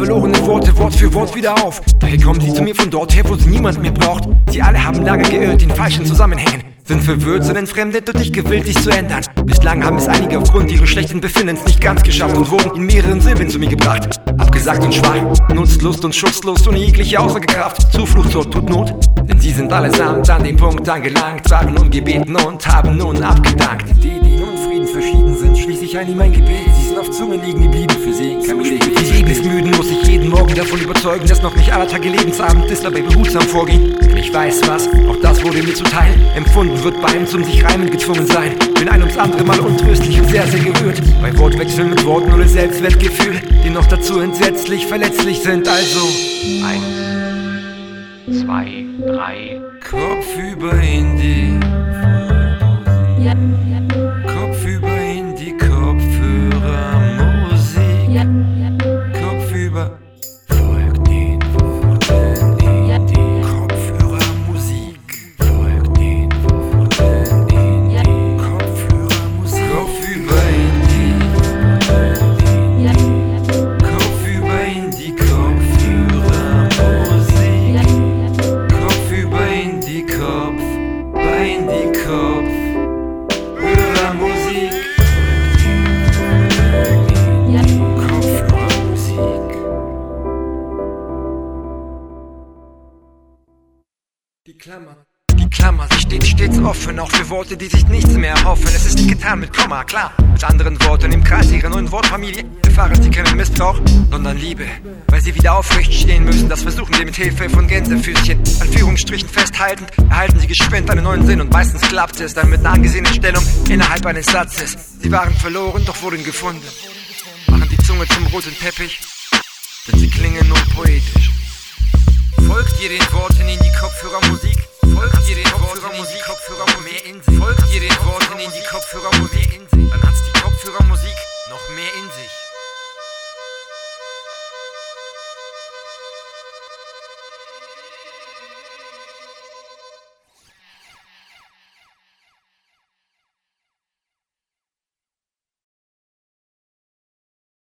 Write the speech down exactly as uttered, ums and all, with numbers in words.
verlorene Worte Wort für Wort wieder auf. Daher kommen sie zu mir von dort her, wo sie niemand mehr braucht. Sie alle haben lange geirrt in falschen Zusammenhängen, sind verwirrt, sind entfremdet und nicht gewillt, sich zu ändern. Bislang haben es einige aufgrund ihres schlechten Befindens nicht ganz geschafft und wurden in mehreren Silben zu mir gebracht. Abgesagt und schwach, nutzlos und schutzlos, ohne jegliche Aussagekraft. Zufluchtsort tut Not, denn sie sind allesamt an dem Punkt angelangt, waren ungebeten und haben nun abgedankt. Die, die nun Frieden verschieden sind, schließe ich ein in mein Gebet. Sie sind auf Zungen liegen geblieben, für sie kann ich nicht. Die Seele ist müden, muss ich jeden Morgen davon überzeugen, dass noch nicht aller Tage Lebensabend ist, dabei behutsam vorgehen. Denn ich weiß was, auch das wurde mir zuteil. Empfunden wird beim zum sich reimen gezwungen sein. Bin ein ums andere Mal untröstlich und sehr, sehr gerührt. Bei Wortwechseln mit Worten ohne Selbstwertgefühl, die noch dazu entsetzlich verletzlich sind. Also eins, zwei, drei. Kopfüber in die Ja, Kopfüber in die Kopfhörermusik. ja, Kopfüber folgt den Worten in die Kopfhörermusik. Folgt den Worten in die Kopfhörermusik. Kopfüber in die ja, Kopfüber in die Kopfhörermusik. Kopfüber in die Kopf, in die Kopfhörermusik. ja. Kopfhörermusik. Die Klammer. Die Klammer, sie steht stets offen, auch für Worte, die sich nichts mehr erhoffen. Es ist nicht getan mit Komma, klar. Mit anderen Worten im Kreis ihrer neuen Wortfamilie erfahren sie keinen Missbrauch, sondern Liebe. Weil sie wieder aufrecht stehen müssen, das versuchen sie mit Hilfe von Gänsefüßchen. Anführungsstrichen festhaltend, erhalten sie geschwind einen neuen Sinn und meistens klappt es dann mit einer angesehenen Stellung innerhalb eines Satzes. Sie waren verloren, doch wurden gefunden. Machen die Zunge zum roten Teppich, denn sie klingen nun poetisch. Folgt ihr den Worten in die Kopfhörermusik? Folgt ihr den Worten in die Kopfhörermusik? Mehr in sich. Folgt ihr den Worten in die Kopfhörermusik? Dann hat's die Kopfhörermusik noch mehr in sich.